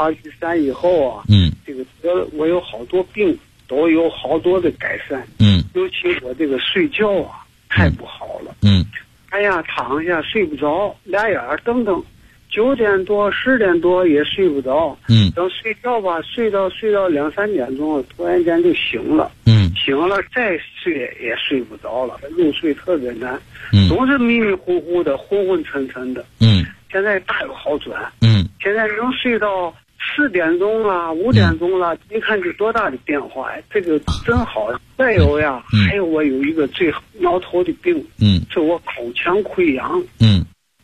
23以后这个我有好多病都有好多的改善。尤其我这个睡觉太不好了。躺下睡不着，俩眼瞪瞪，9点多10点多也睡不着。等睡觉睡到2、3点钟，突然间就醒了。醒了再睡也睡不着了，入睡特别难。总是迷迷糊糊的，昏昏沉沉的。现在大有好转。现在能睡到4点钟了，5点钟了，你看这多大的变化呀！这个真好。再有呀，还有我有一个最挠头的病。是我口腔溃疡。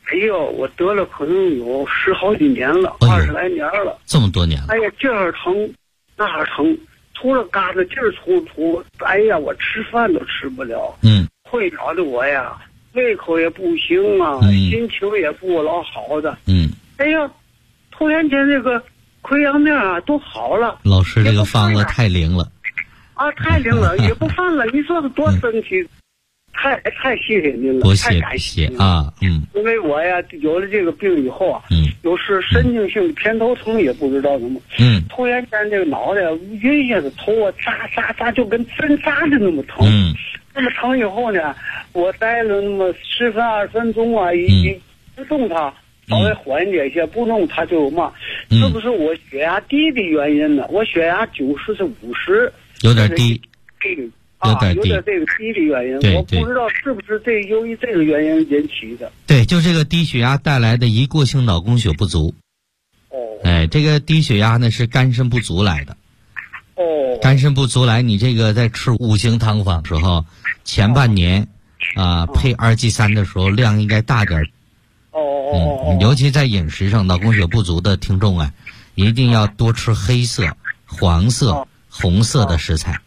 哎呦，我得了可能有10好几年了，20来年了， 这么多年了。 哎呀，这儿疼，那儿疼，除了嘎子劲儿出，哎呀，我吃饭都吃不了。会搞得我呀，胃口也不行啊，心情也不老好的。哎呀，突然间这个溃疡面啊都好了。 老师这个方子太灵了。 啊，太灵了，也不犯了，你说是多神奇。太谢谢您了，太感谢啊！ 因为我呀有了这个病以后啊，有时神经性偏头疼也不知道怎么，突然间这个脑袋晕下的头啊扎就跟针扎的那么疼，那么疼以后呢，我待了那么10分20分钟啊，一不动它稍微缓解一些，不动它就嘛，是不是我血压低的原因呢？我血压90是50， 有点低。 有点这个低的原因，我不知道是不是由于这个原因引起的。 对，就这个低血压带来的一过性脑供血不足。这个低血压呢是肝肾不足来的。肝肾不足来，你这个在吃5行汤方时候，前半年配2G3的时候量应该大点。尤其在饮食上，脑供血不足的听众啊，一定要多吃黑色、黄色、红色的食材。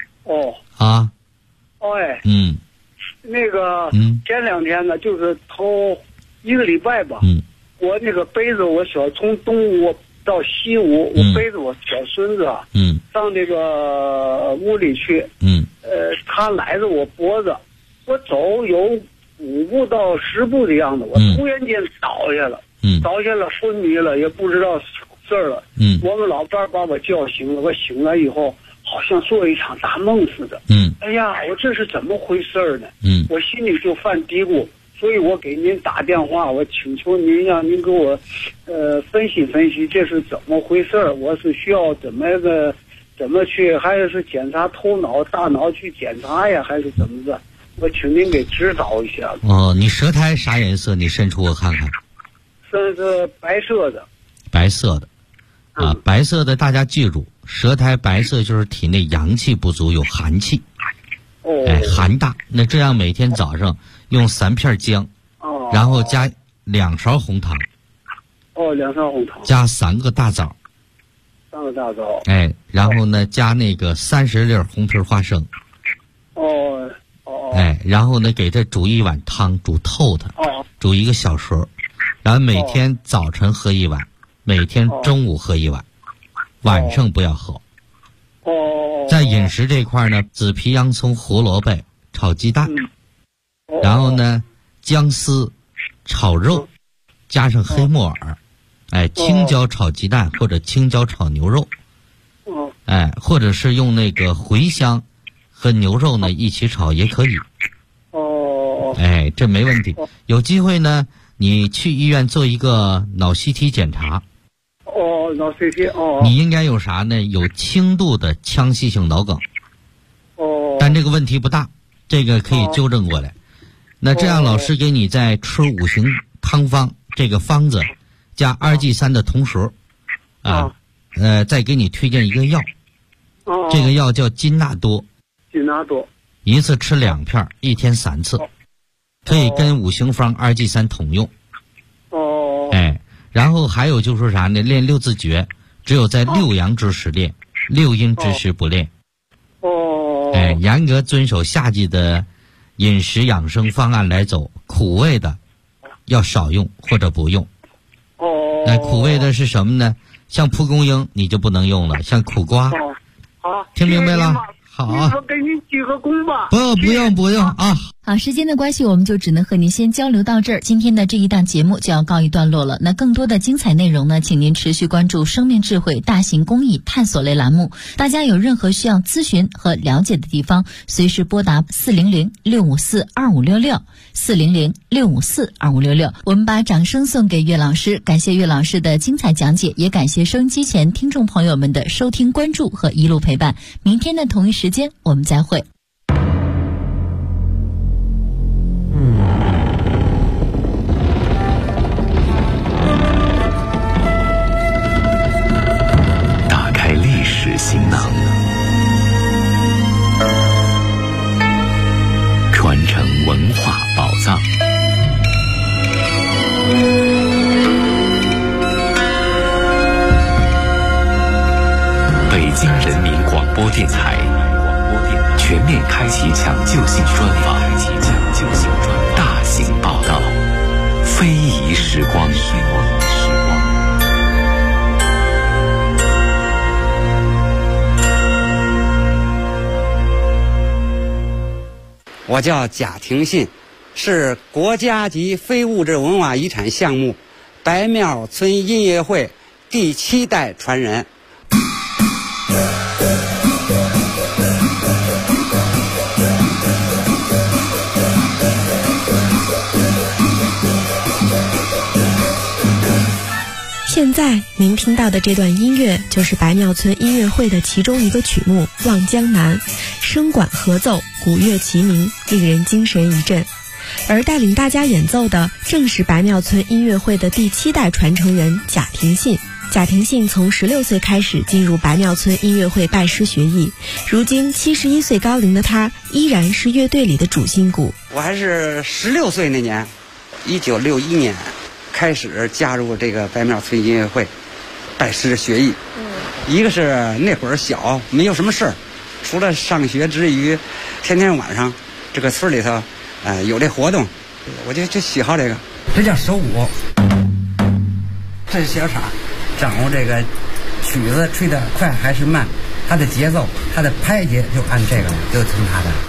那个前2天呢，就是头1个礼拜吧，我那个背着我从东屋到西屋，我背着我小孙子上这个屋里去，他揽着我脖子，我走有5步到10步的样子，我突然间倒下了，昏迷了，也不知道事儿了，我们老伴把我叫醒了，我醒了以后好像做一场大梦似的。哎呀，我这是怎么回事呢？我心里就犯嘀咕，所以我给您打电话，我请求您让您给我分析分析这是怎么回事，我是需要怎么去，还是检查头脑大脑去检查呀，还是怎么着？我请您给指导一下。 你舌苔啥颜色？你伸出我看看。 是白色的。 白色的。白色的大家记住，舌苔白色就是体内阳气不足，有寒气。寒大。那这样每天早上用3片姜，然后加2勺红糖。 2勺红糖。 加3个大枣。 3个大枣。 然后呢加那个30粒红皮花生。然后呢给它煮1碗汤，煮透它。煮1个小时，然后每天早晨喝1碗。每天中午喝1碗，晚上不要喝。在饮食这块呢，紫皮、洋葱、胡萝卜炒鸡蛋，然后呢，姜丝炒肉，加上黑木耳，青椒炒鸡蛋或者青椒炒牛肉，或者是用那个茴香和牛肉呢一起炒也可以。这没问题。有机会呢，你去医院做一个脑 CT 检查。 脑 CT 你应该有啥呢？有轻度的腔隙性脑梗。但这个问题不大，这个可以纠正过来。那这样老师给你在吃5行汤方这个方子加2G3的同时再给你推荐一个药。这个药叫金纳多。一次吃2片，1天3次，可以跟5行方2G3统用。然后还有就是啥呢？练6字诀，只有在6阳之时练，6阴之时不练。严格遵守夏季的饮食养生方案来走，苦味的要少用或者不用。苦味的是什么呢？像蒲公英你就不能用了，像苦瓜。听明白了？好， 我给您鞠个躬吧。 不用啊。 好，时间的关系，我们就只能和您先交流到这儿。今天的这一档节目就要告一段落了。那更多的精彩内容呢，请您持续关注生命智慧大型公益探索类栏目。大家有任何需要咨询和了解的地方，随时拨打400-654-2566 400-654-2566。我们把掌声送给岳老师，感谢岳老师的精彩讲解，也感谢收音机前听众朋友们的收听关注和一路陪伴。明天的同一时间我们再会。 打开历史行囊，传承文化宝藏， 播电台，全面开启抢救性专访，大型报道，非遗时光。 我叫贾廷信，是国家级非物质文化遗产项目白庙村音乐会第7代传人。 现在您听到的这段音乐就是白庙村音乐会的其中一个曲目《望江南》，声管合奏，鼓乐齐鸣，令人精神一振。而带领大家演奏的正是白庙村音乐会的第7代传承人贾廷信。贾廷信从16岁开始进入白庙村音乐会拜师学艺，如今71岁高龄的他依然是乐队里的主心骨。 我还是16岁那年，1961年开始加入这个白庙村音乐会拜师学艺。一个是那会儿小，没有什么事儿，除了上学之余，天天晚上这个村里头有这活动，我就喜好这个。这叫手鼓，这是小厂，掌握这个曲子吹得快还是慢，它的节奏，它的拍节就按这个，就听它的。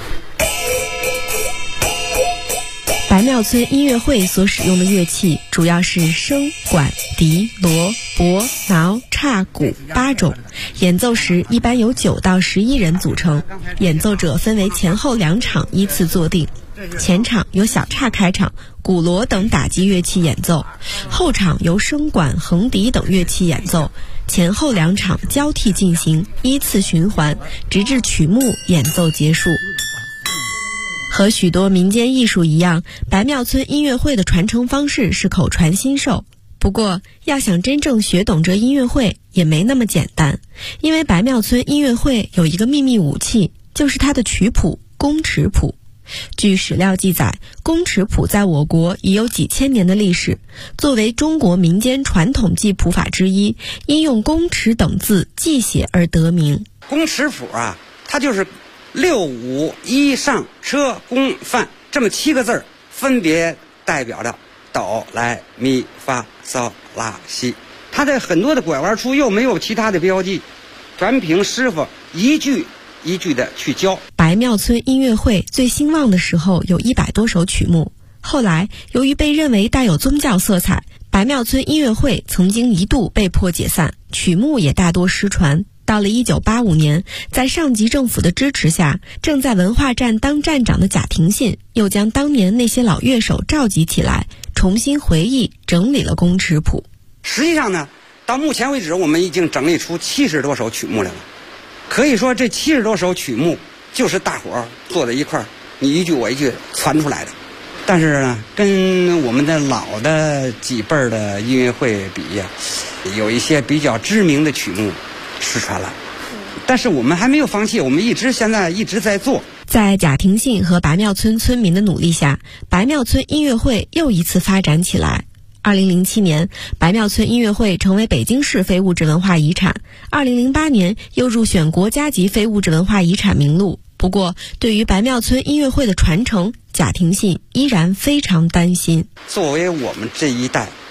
白庙村音乐会所使用的乐器主要是笙、管、笛、锣、钹、挠、叉、鼓8种，演奏时一般由9到11人组成，演奏者分为前后2场依次坐定。前场由小叉开场，鼓锣等打击乐器演奏，后场由笙管、横笛等乐器演奏，前后2场交替进行，依次循环，直至曲目演奏结束。和许多民间艺术一样，白庙村音乐会的传承方式是口传心授。不过，要想真正学懂这音乐会也没那么简单，因为白庙村音乐会有一个秘密武器，就是它的曲谱宫尺谱。据史料记载，宫尺谱在我国已有几千年的历史，作为中国民间传统记谱法之一，因用宫尺等字记写而得名。 宫尺谱啊，它就是6、5、1上车宫范这么7个字，分别代表着哆来咪发嗦拉西。它的很多的拐弯处又没有其他的标记，全凭师傅一句一句的去教。 白庙村音乐会最兴旺的时候有100多首曲目，后来由于被认为带有宗教色彩，白庙村音乐会曾经一度被迫解散，曲目也大多失传。到了1985年，在上级政府的支持下，正在文化站当站长的贾廷信又将当年那些老乐手召集起来，重新回忆整理了宫尺谱。 实际上呢，到目前为止我们已经整理出70多首曲目来了。可以说这70多首曲目就是大伙儿坐在一块儿，你一句我一句传出来的。但是呢，跟我们的老的几辈儿的音乐会比呀，有一些比较知名的曲目失传了，但是我们还没有放弃，我们现在一直在做。 在贾廷信和白庙村村民的努力下，白庙村音乐会又一次发展起来。2007年，白庙村音乐会成为北京市非物质文化遗产，2008年又入选国家级非物质文化遗产名录。不过，对于白庙村音乐会的传承，贾廷信依然非常担心。 作为我们这一代